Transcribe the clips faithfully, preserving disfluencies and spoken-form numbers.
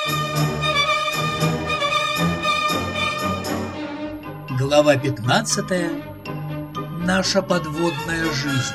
Глава пятнадцатая. Наша подводная жизнь.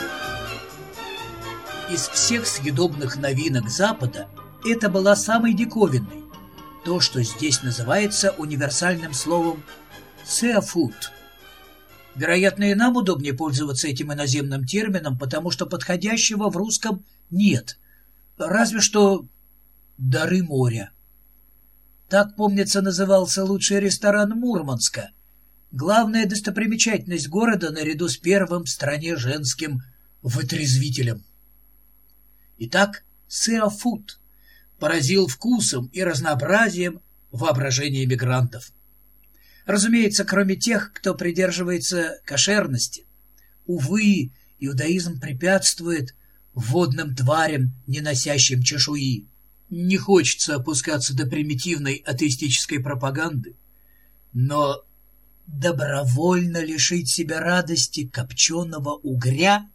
Из всех съедобных новинок Запада это была самой диковинной. То, что здесь называется универсальным словом «seafood». Вероятно, и нам удобнее пользоваться этим иноземным термином, потому что подходящего в русском нет. Разве что «дары моря». Так, помнится, назывался лучший ресторан Мурманска. Главная достопримечательность города наряду с первым в стране женским вытрезвителем. Итак, seafood поразил вкусом и разнообразием воображения мигрантов. Разумеется, кроме тех, кто придерживается кошерности. Увы, иудаизм препятствует водным тварям, не носящим чешуи. Не хочется опускаться до примитивной атеистической пропаганды, но добровольно лишить себя радости копченого угря?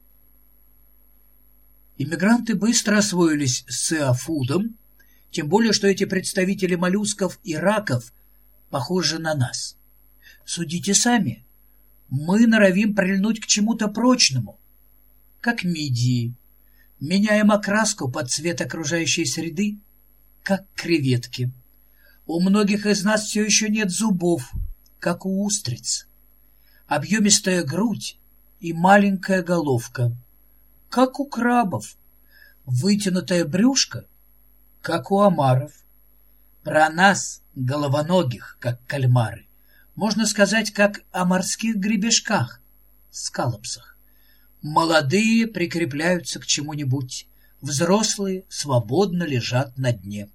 Иммигранты быстро освоились с сеафудом, тем более, что эти представители моллюсков и раков похожи на нас. Судите сами. Мы норовим прильнуть к чему-то прочному, как мидии. Меняем окраску под цвет окружающей среды, как креветки. У многих из нас все еще нет зубов, как у устриц. Объемистая грудь и маленькая головка, как у крабов. Вытянутое брюшко, как у омаров. Про нас, головоногих, как кальмары, можно сказать, как о морских гребешках, скалопсах. Молодые прикрепляются к чему-нибудь, взрослые свободно лежат на дне.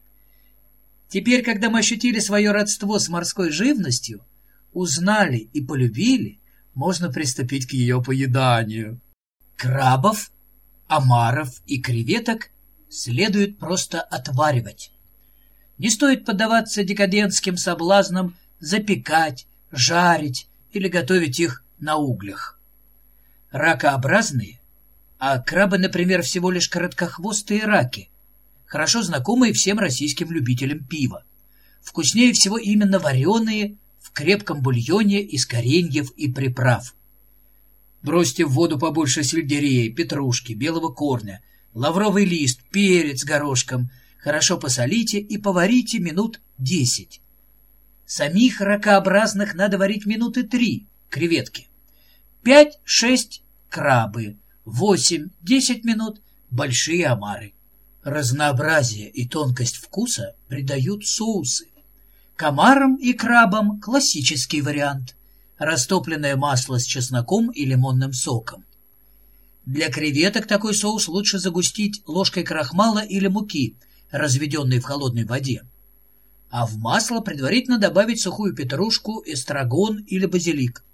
Теперь, когда мы ощутили свое родство с морской живностью, узнали и полюбили, можно приступить к ее поеданию. Крабов, омаров и креветок следует просто отваривать. Не стоит поддаваться декадентским соблазнам запекать, жарить или готовить их на углях. Ракообразные, а крабы, например, всего лишь короткохвостые раки, хорошо знакомые всем российским любителям пива. Вкуснее всего именно вареные в крепком бульоне из кореньев и приправ. Бросьте в воду побольше сельдерея, петрушки, белого корня, лавровый лист, перец с горошком, хорошо посолите и поварите минут десять. Самих ракообразных надо варить минуты три, креветки. Пять-шесть крабы, восемь-десять минут большие омары. Разнообразие и тонкость вкуса придают соусы. К омарам и крабам классический вариант – растопленное масло с чесноком и лимонным соком. Для креветок такой соус лучше загустить ложкой крахмала или муки, разведенной в холодной воде. А в масло предварительно добавить сухую петрушку, эстрагон или базилик.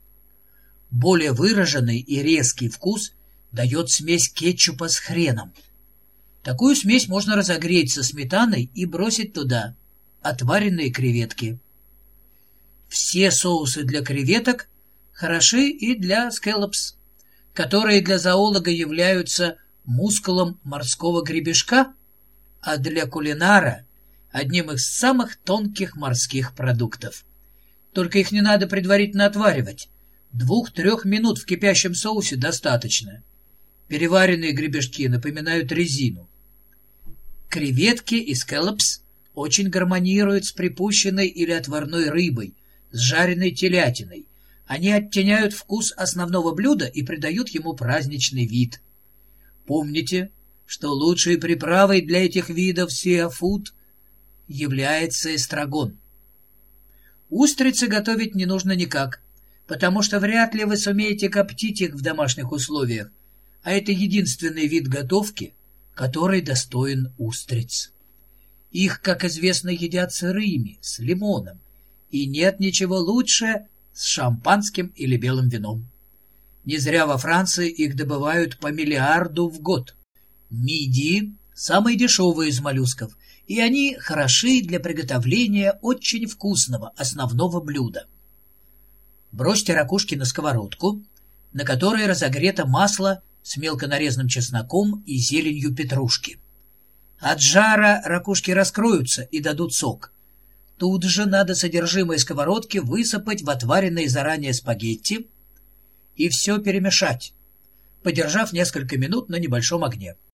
Более выраженный и резкий вкус дает смесь кетчупа с хреном. Такую смесь можно разогреть со сметаной и бросить туда отваренные креветки. Все соусы для креветок хороши и для скэллопс, которые для зоолога являются мускулом морского гребешка, а для кулинара – одним из самых тонких морских продуктов. Только их не надо предварительно отваривать. Двух-трех минут в кипящем соусе достаточно. Переваренные гребешки напоминают резину. Креветки и скэллопс очень гармонируют с припущенной или отварной рыбой, с жареной телятиной. Они оттеняют вкус основного блюда и придают ему праздничный вид. Помните, что лучшей приправой для этих видов сеафуд является эстрагон. Устрицы готовить не нужно никак, потому что вряд ли вы сумеете коптить их в домашних условиях, а это единственный вид готовки, который достоин устриц. Их, как известно, едят сырыми, с лимоном, и нет ничего лучше с шампанским или белым вином. Не зря во Франции их добывают по миллиарду в год. Мидии – самые дешевые из моллюсков, и они хороши для приготовления очень вкусного основного блюда. Бросьте ракушки на сковородку, на которой разогрето масло с мелко нарезанным чесноком и зеленью петрушки. От жара ракушки раскроются и дадут сок. Тут же надо содержимое сковородки высыпать в отваренные заранее спагетти и все перемешать, подержав несколько минут на небольшом огне.